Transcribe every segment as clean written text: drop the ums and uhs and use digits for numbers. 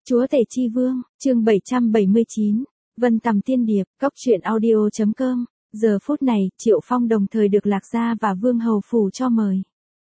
Chúa Tể Chi Vương, chương 779, Vân Tầm Tiên Điệp, Cóc Truyện Audio.com. Giờ phút này, Triệu Phong đồng thời được Lạc Gia và Vương Hầu Phủ cho mời.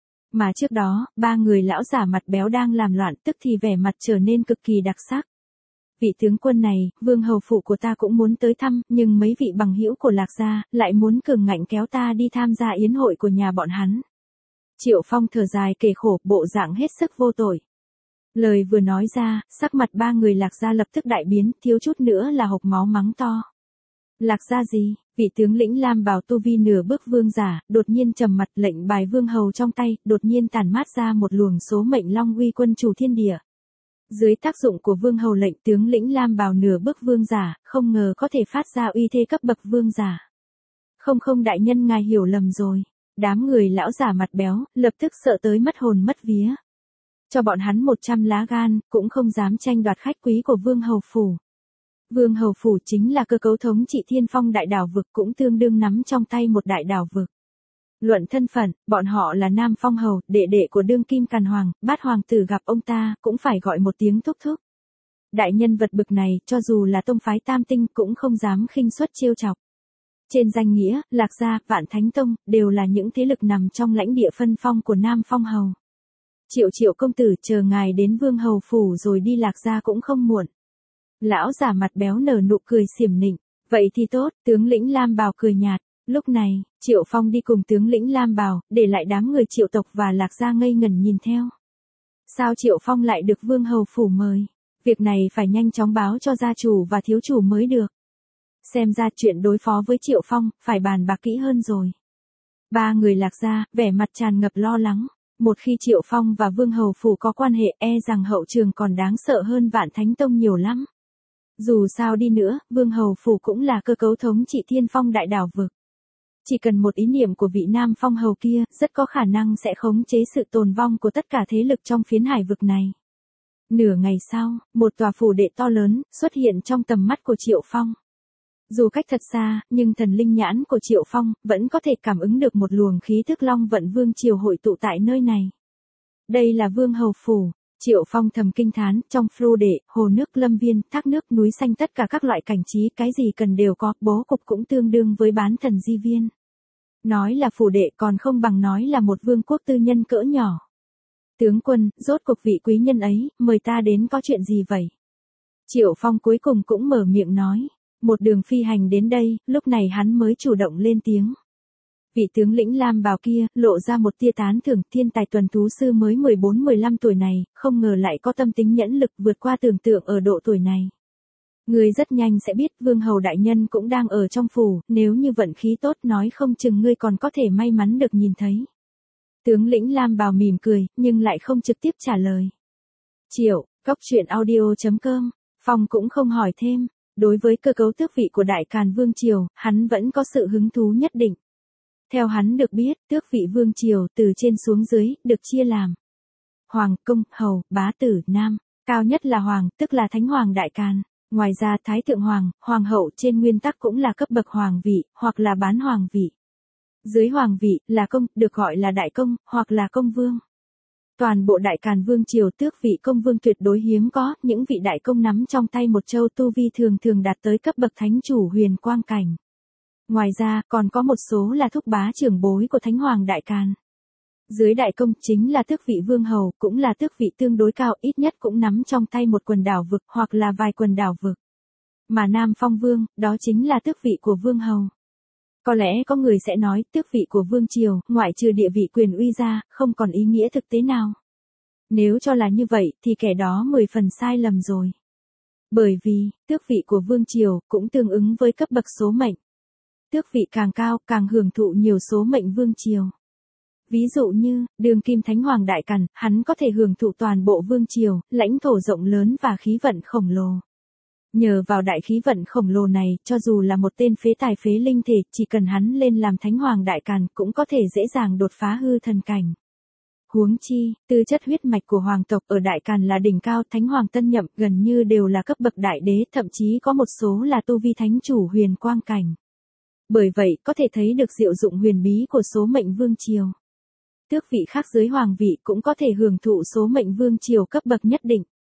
Mà trước đó, ba người lão giả mặt béo đang làm loạn, tức thì vẻ mặt trở nên cực kỳ đặc sắc. Vị tướng quân này, Vương Hầu Phủ của ta cũng muốn tới thăm, nhưng mấy vị bằng hữu của Lạc Gia lại muốn cường ngạnh kéo ta đi tham gia yến hội của nhà bọn hắn. Triệu Phong thở dài kể khổ, bộ dạng hết sức vô tội. Lời vừa nói ra, sắc mặt ba người Lạc Gia lập tức đại biến, thiếu chút nữa là hộc máu mắng to. Lạc Gia gì? Vị tướng lĩnh lam bào tu vi nửa bước vương giả, đột nhiên trầm mặt, lệnh bài vương hầu trong tay, đột nhiên tản mát ra một luồng số mệnh long uy quân chủ thiên địa. Dưới tác dụng của vương hầu lệnh, tướng lĩnh lam bào nửa bước vương giả, không ngờ có thể phát ra uy thế cấp bậc vương giả. Không đại nhân, ngài hiểu lầm rồi. Đám người lão giả mặt béo, lập tức sợ tới mất hồn mất vía. Cho bọn hắn 100 lá gan, cũng không dám tranh đoạt khách quý của Vương Hầu Phủ. Vương Hầu Phủ chính là cơ cấu thống trị thiên phong đại đảo vực, cũng tương đương nắm trong tay một đại đảo vực. Luận thân phận, bọn họ là Nam Phong Hầu, đệ đệ của đương kim Càn Hoàng, Bát Hoàng tử gặp ông ta, cũng phải gọi một tiếng thúc thúc. Đại nhân vật bực này, cho dù là tông phái Tam Tinh cũng không dám khinh suất trêu chọc. Trên danh nghĩa, Lạc Gia, Vạn Thánh Tông, đều là những thế lực nằm trong lãnh địa phân phong của Nam Phong Hầu. Triệu công tử, chờ ngài đến Vương Hầu Phủ rồi đi Lạc Gia cũng không muộn. Lão giả mặt béo nở nụ cười xiểm nịnh. Vậy thì tốt, tướng lĩnh lam bào cười nhạt. Lúc này, Triệu Phong đi cùng tướng lĩnh lam bào, để lại đám người Triệu tộc và Lạc Gia ngây ngẩn nhìn theo. Sao Triệu Phong lại được Vương Hầu Phủ mời? Việc này phải nhanh chóng báo cho gia chủ và thiếu chủ mới được. Xem ra chuyện đối phó với Triệu Phong, phải bàn bạc kỹ hơn rồi. Ba người Lạc Gia, vẻ mặt tràn ngập lo lắng. Một khi Triệu Phong và Vương Hầu Phủ có quan hệ, rằng hậu trường còn đáng sợ hơn Vạn Thánh Tông nhiều lắm. Dù sao đi nữa, Vương Hầu Phủ cũng là cơ cấu thống trị thiên phong đại đảo vực. Chỉ cần một ý niệm của vị Nam Phong Hầu kia, rất có khả năng sẽ khống chế sự tồn vong của tất cả thế lực trong phiến hải vực này. Nửa ngày sau, một tòa phủ đệ to lớn, xuất hiện trong tầm mắt của Triệu Phong. Dù cách thật xa, nhưng thần linh nhãn của Triệu Phong vẫn có thể cảm ứng được một luồng khí thức Long Vận Vương Triều hội tụ tại nơi này. Đây là Vương Hầu Phủ. Triệu Phong thầm kinh thán, trong phủ đệ, hồ nước lâm viên, thác nước núi xanh, tất cả các loại cảnh trí, cái gì cần đều có, bố cục cũng tương đương với bán thần di viên. Nói là phủ đệ còn không bằng nói là một vương quốc tư nhân cỡ nhỏ. Tướng quân, rốt cuộc vị quý nhân ấy, mời ta đến có chuyện gì vậy? Triệu Phong cuối cùng cũng mở miệng nói. Một đường phi hành đến đây, lúc này hắn mới chủ động lên tiếng. Vị tướng lĩnh lam bào kia, lộ ra một tia tán thưởng, thiên tài tuần thú sư mới 14-15 tuổi này, không ngờ lại có tâm tính nhẫn lực vượt qua tưởng tượng ở độ tuổi này. Ngươi rất nhanh sẽ biết Vương Hầu Đại Nhân cũng đang ở trong phủ, nếu như vận khí tốt nói không chừng ngươi còn có thể may mắn được nhìn thấy. Tướng lĩnh lam bào mỉm cười, nhưng lại không trực tiếp trả lời. Cóc Truyện Audio.com, Phong cũng không hỏi thêm. Đối với cơ cấu tước vị của Đại Càn Vương Triều, hắn vẫn có sự hứng thú nhất định. Theo hắn được biết, tước vị Vương Triều từ trên xuống dưới, được chia làm Hoàng, Công, Hầu, Bá Tử, Nam. Cao nhất là Hoàng, tức là Thánh Hoàng Đại Càn. Ngoài ra Thái Thượng Hoàng, Hoàng hậu trên nguyên tắc cũng là cấp bậc Hoàng vị, hoặc là bán Hoàng vị. Dưới Hoàng vị, là Công, được gọi là Đại Công, hoặc là Công Vương. Toàn bộ Đại Càn Vương Triều tước vị công vương tuyệt đối hiếm có, những vị đại công nắm trong tay một châu tu vi thường đạt tới cấp bậc thánh chủ huyền quang cảnh. Ngoài ra, còn có một số là thúc bá trưởng bối của Thánh Hoàng Đại Càn. Dưới đại công chính là tước vị vương hầu, cũng là tước vị tương đối cao, ít nhất cũng nắm trong tay một quần đảo vực hoặc là vài quần đảo vực. Mà Nam Phong Vương, đó chính là tước vị của vương hầu. Có lẽ có người sẽ nói, tước vị của Vương Triều, ngoại trừ địa vị quyền uy ra, không còn ý nghĩa thực tế nào. Nếu cho là như vậy, thì kẻ đó 10 phần sai lầm rồi. Bởi vì, tước vị của Vương Triều, cũng tương ứng với cấp bậc số mệnh. Tước vị càng cao, càng hưởng thụ nhiều số mệnh Vương Triều. Ví dụ như, đương kim Thánh Hoàng Đại Càn, hắn có thể hưởng thụ toàn bộ Vương Triều, lãnh thổ rộng lớn và khí vận khổng lồ. Nhờ vào đại khí vận khổng lồ này, cho dù là một tên phế tài phế linh thể, chỉ cần hắn lên làm Thánh Hoàng Đại Càn, cũng có thể dễ dàng đột phá hư thần cảnh. Huống chi, tư chất huyết mạch của hoàng tộc ở Đại Càn là đỉnh cao, Thánh Hoàng tân nhậm gần như đều là cấp bậc đại đế, thậm chí có một số là tu vi thánh chủ huyền quang cảnh. Bởi vậy, có thể thấy được diệu dụng huyền bí của số mệnh Vương Triều. Tước vị khác dưới hoàng vị cũng có thể hưởng thụ số mệnh Vương Triều cấp bậc nhất định.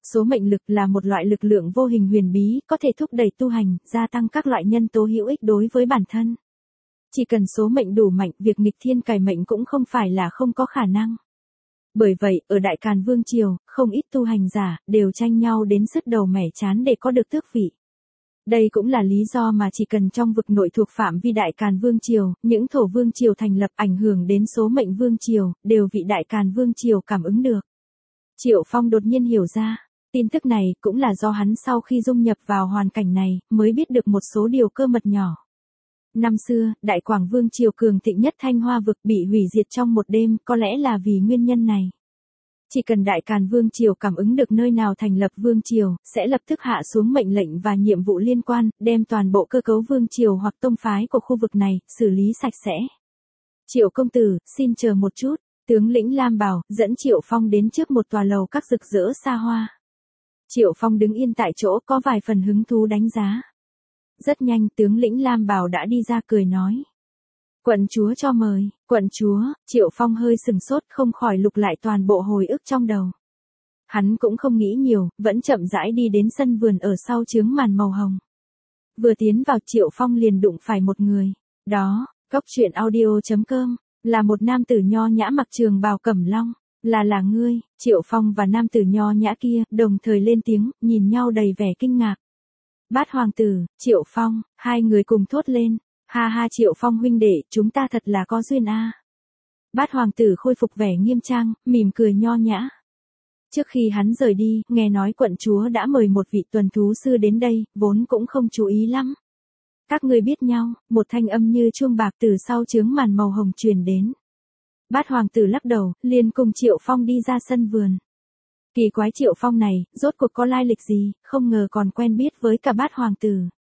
Số mệnh lực là một loại lực lượng vô hình huyền bí, có thể thúc đẩy tu hành, gia tăng các loại nhân tố hữu ích đối với bản thân. Chỉ cần số mệnh đủ mạnh, việc nghịch thiên cải mệnh cũng không phải là không có khả năng. Bởi vậy, ở Đại Càn Vương Triều, không ít tu hành giả, đều tranh nhau đến sứt đầu mẻ trán để có được tước vị. Đây cũng là lý do mà chỉ cần trong vực nội thuộc phạm vi Đại Càn Vương Triều, những thổ vương triều thành lập ảnh hưởng đến số mệnh vương triều, đều bị Đại Càn Vương Triều cảm ứng được. Triệu Phong đột nhiên hiểu ra, tin tức này cũng là do hắn sau khi dung nhập vào hoàn cảnh này, mới biết được một số điều cơ mật nhỏ. Năm xưa, Đại Quảng Vương Triều cường thịnh nhất Thanh Hoa vực bị hủy diệt trong một đêm, có lẽ là vì nguyên nhân này. Chỉ cần Đại Càn Vương Triều cảm ứng được nơi nào thành lập Vương Triều, sẽ lập tức hạ xuống mệnh lệnh và nhiệm vụ liên quan, đem toàn bộ cơ cấu Vương Triều hoặc tông phái của khu vực này, xử lý sạch sẽ. Triệu công tử, xin chờ một chút, tướng lĩnh Lam Bảo, dẫn Triệu Phong đến trước một tòa lầu các rực rỡ xa hoa. Triệu Phong đứng yên tại chỗ có vài phần hứng thú đánh giá. Rất nhanh tướng lĩnh Lam Bảo đã đi ra cười nói. Quận chúa cho mời, quận chúa, Triệu Phong hơi sừng sốt không khỏi lục lại toàn bộ hồi ức trong đầu. Hắn cũng không nghĩ nhiều, vẫn chậm rãi đi đến sân vườn ở sau chướng màn màu hồng. Vừa tiến vào Triệu Phong liền đụng phải một người. Đó, Cốc Truyện Audio.com, là một nam tử nho nhã mặc trường bào cẩm long. Là ngươi, Triệu Phong và nam tử nho nhã kia, đồng thời lên tiếng, nhìn nhau đầy vẻ kinh ngạc. Bát hoàng tử, Triệu Phong, hai người cùng thốt lên. Ha ha Triệu Phong huynh đệ, chúng ta thật là có duyên a. Bát hoàng tử khôi phục vẻ nghiêm trang, mỉm cười nho nhã. Trước khi hắn rời đi, nghe nói quận chúa đã mời một vị tuần thú sư đến đây, vốn cũng không chú ý lắm. Các ngươi biết nhau, một thanh âm như chuông bạc từ sau chướng màn màu hồng truyền đến. Bát hoàng tử lắc đầu, liền cùng Triệu Phong đi ra sân vườn. Kỳ quái Triệu Phong này, rốt cuộc có lai lịch gì, không ngờ còn quen biết với cả bát hoàng tử.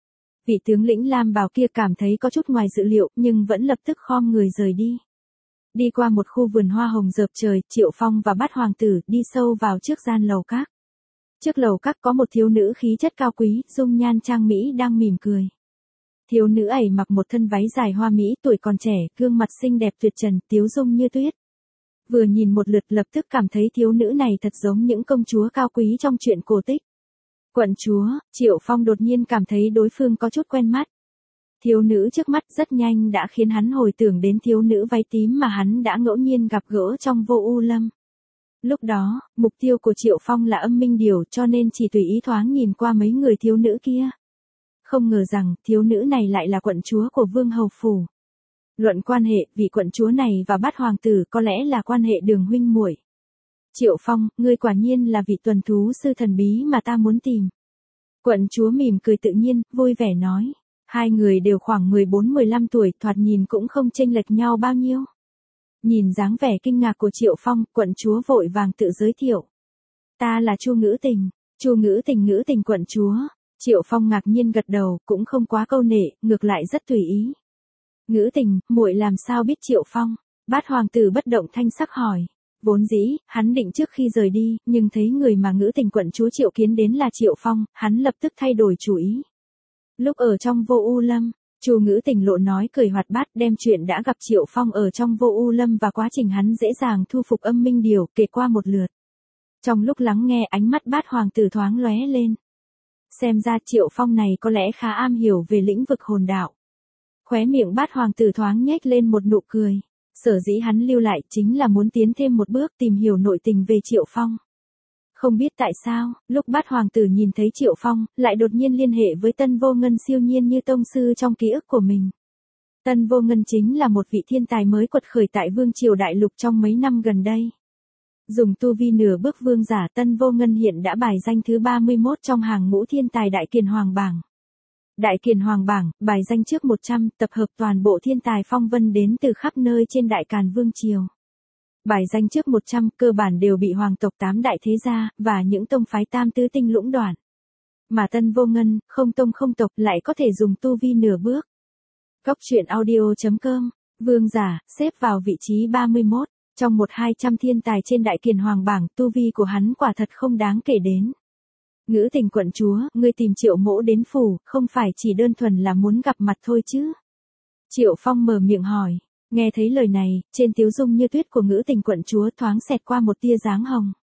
Vị tướng lĩnh Lam Bảo kia cảm thấy có chút ngoài dự liệu, nhưng vẫn lập tức khom người rời đi. Đi qua một khu vườn hoa hồng rợp trời, Triệu Phong và bát hoàng tử đi sâu vào trước gian lầu các. Trước lầu các có một thiếu nữ khí chất cao quý, dung nhan trang mỹ đang mỉm cười. Thiếu nữ ấy mặc một thân váy dài hoa mỹ, tuổi còn trẻ, gương mặt xinh đẹp tuyệt trần, tiếu dung như tuyết. Vừa nhìn một lượt lập tức cảm thấy thiếu nữ này thật giống những công chúa cao quý trong truyện cổ tích. Quận chúa, Triệu Phong đột nhiên cảm thấy đối phương có chút quen mắt. Thiếu nữ trước mắt rất nhanh đã khiến hắn hồi tưởng đến thiếu nữ váy tím mà hắn đã ngẫu nhiên gặp gỡ trong Vô U Lâm. Lúc đó, mục tiêu của Triệu Phong là Âm Minh Điểu cho nên chỉ tùy ý thoáng nhìn qua mấy người thiếu nữ kia. Không ngờ rằng, thiếu nữ này lại là quận chúa của Vương Hầu Phủ. Luận quan hệ, vị quận chúa này và bát hoàng tử có lẽ là quan hệ đường huynh muội. Triệu Phong, ngươi quả nhiên là vị tuần thú sư thần bí mà ta muốn tìm. Quận chúa mỉm cười tự nhiên, vui vẻ nói. Hai người đều khoảng 14-15 tuổi, thoạt nhìn cũng không chênh lệch nhau bao nhiêu. Nhìn dáng vẻ kinh ngạc của Triệu Phong, quận chúa vội vàng tự giới thiệu. Ta là Chu Ngữ Tình, Ngữ Tình quận chúa. Triệu Phong ngạc nhiên gật đầu, cũng không quá câu nệ, ngược lại rất tùy ý. Ngữ Tình, muội làm sao biết Triệu Phong? Bát hoàng tử bất động thanh sắc hỏi. Vốn dĩ, hắn định trước khi rời đi, nhưng thấy người mà Ngữ Tình quận chúa triệu kiến đến là Triệu Phong, hắn lập tức thay đổi chủ ý. Lúc ở trong Vô U Lâm, Chu Ngữ Tình lộ nói cười hoạt bát đem chuyện đã gặp Triệu Phong ở trong Vô U Lâm và quá trình hắn dễ dàng thu phục Âm Minh Điểu kể qua một lượt. Trong lúc lắng nghe ánh mắt bát hoàng tử thoáng lóe lên. Xem ra Triệu Phong này có lẽ khá am hiểu về lĩnh vực hồn đạo. Khóe miệng bát hoàng tử thoáng nhếch lên một nụ cười. Sở dĩ hắn lưu lại chính là muốn tiến thêm một bước tìm hiểu nội tình về Triệu Phong. Không biết tại sao, lúc bát hoàng tử nhìn thấy Triệu Phong, lại đột nhiên liên hệ với Tân Vô Ngân siêu nhiên như tông sư trong ký ức của mình. Tân Vô Ngân chính là một vị thiên tài mới quật khởi tại Vương Triều Đại Lục trong mấy năm gần đây. Dùng tu vi nửa bước vương giả, Tân Vô Ngân hiện đã bài danh thứ 31 trong hàng ngũ thiên tài Đại Kiền Hoàng bảng. Đại Kiền Hoàng bảng, bài danh trước 100, tập hợp toàn bộ thiên tài phong vân đến từ khắp nơi trên Đại Càn Vương Triều. Bài danh trước 100 cơ bản đều bị hoàng tộc 8 đại thế gia, và những tông phái tam tứ tinh lũng đoạn. Mà Tân Vô Ngân, không tông không tộc lại có thể dùng tu vi nửa bước. Cốc Truyện Audio.com, vương giả, xếp vào vị trí 31, trong 1-200 thiên tài trên Đại Kiền Hoàng bảng, tu vi của hắn quả thật không đáng kể đến. Ngữ Tình quận chúa, ngươi tìm Triệu mỗ đến phủ, không phải chỉ đơn thuần là muốn gặp mặt thôi chứ? Triệu Phong mở miệng hỏi. Nghe thấy lời này, trên tiếu dung như tuyết của Ngữ Tình quận chúa thoáng xẹt qua một tia dáng hồng.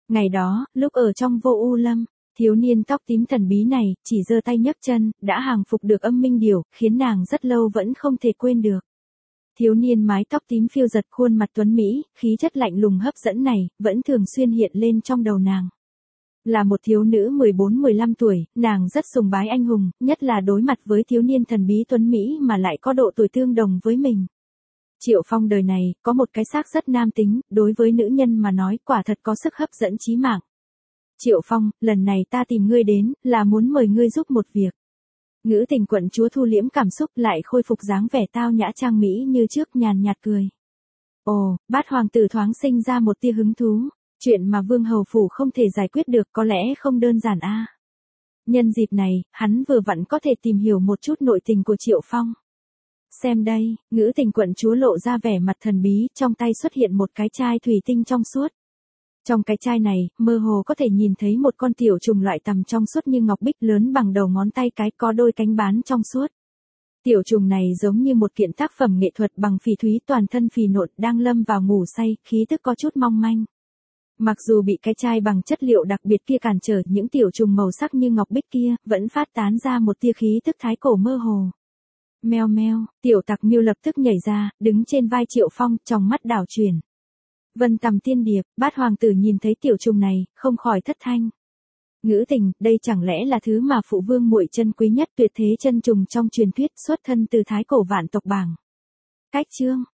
Ngày đó, lúc ở trong Vô U Lâm, thiếu niên tóc tím thần bí này, chỉ giơ tay nhấc chân, đã hàng phục được âm minh điểu, khiến nàng rất lâu vẫn không thể quên được. Thiếu niên mái tóc tím phiêu giật khuôn mặt tuấn Mỹ, khí chất lạnh lùng hấp dẫn này, vẫn thường xuyên hiện lên trong đầu nàng. Là một thiếu nữ 14-15 tuổi, nàng rất sùng bái anh hùng, nhất là đối mặt với thiếu niên thần bí tuấn Mỹ mà lại có độ tuổi tương đồng với mình. Triệu Phong đời này, có một cái xác rất nam tính, đối với nữ nhân mà nói quả thật có sức hấp dẫn chí mạng. Triệu Phong, lần này ta tìm ngươi đến, là muốn mời ngươi giúp một việc. Ngữ Tình quận chúa thu liễm cảm xúc lại khôi phục dáng vẻ tao nhã trang mỹ như trước, nhàn nhạt cười. Ồ, Bát hoàng tử thoáng sinh ra một tia hứng thú, chuyện mà Vương hầu phủ không thể giải quyết được có lẽ không đơn giản a. Nhân dịp này, hắn vừa vặn có thể tìm hiểu một chút nội tình của Triệu Phong. Xem đây, Ngữ Tình quận chúa lộ ra vẻ mặt thần bí, trong tay xuất hiện một cái chai thủy tinh trong suốt. Trong cái chai này, mơ hồ có thể nhìn thấy một con tiểu trùng loại tằm trong suốt như ngọc bích, lớn bằng đầu ngón tay cái, có đôi cánh bán trong suốt. Tiểu trùng này giống như một kiện tác phẩm nghệ thuật bằng phỉ thúy, toàn thân phì nộn, đang lâm vào ngủ say, khí tức có chút mong manh. Mặc dù bị cái chai bằng chất liệu đặc biệt kia cản trở, những tiểu trùng màu sắc như ngọc bích kia, vẫn phát tán ra một tia khí tức thái cổ mơ hồ. Meo meo, tiểu tặc miêu lập tức nhảy ra, đứng trên vai Triệu Phong, trong mắt đảo chuyển. Vân Tầm Tiên Điệp, Bát hoàng tử nhìn thấy tiểu trùng này, không khỏi thất thanh. Ngữ Tình, đây chẳng lẽ là thứ mà phụ vương muội chân quý nhất, tuyệt thế chân trùng trong truyền thuyết, xuất thân từ thái cổ vạn tộc bảng. Cách chương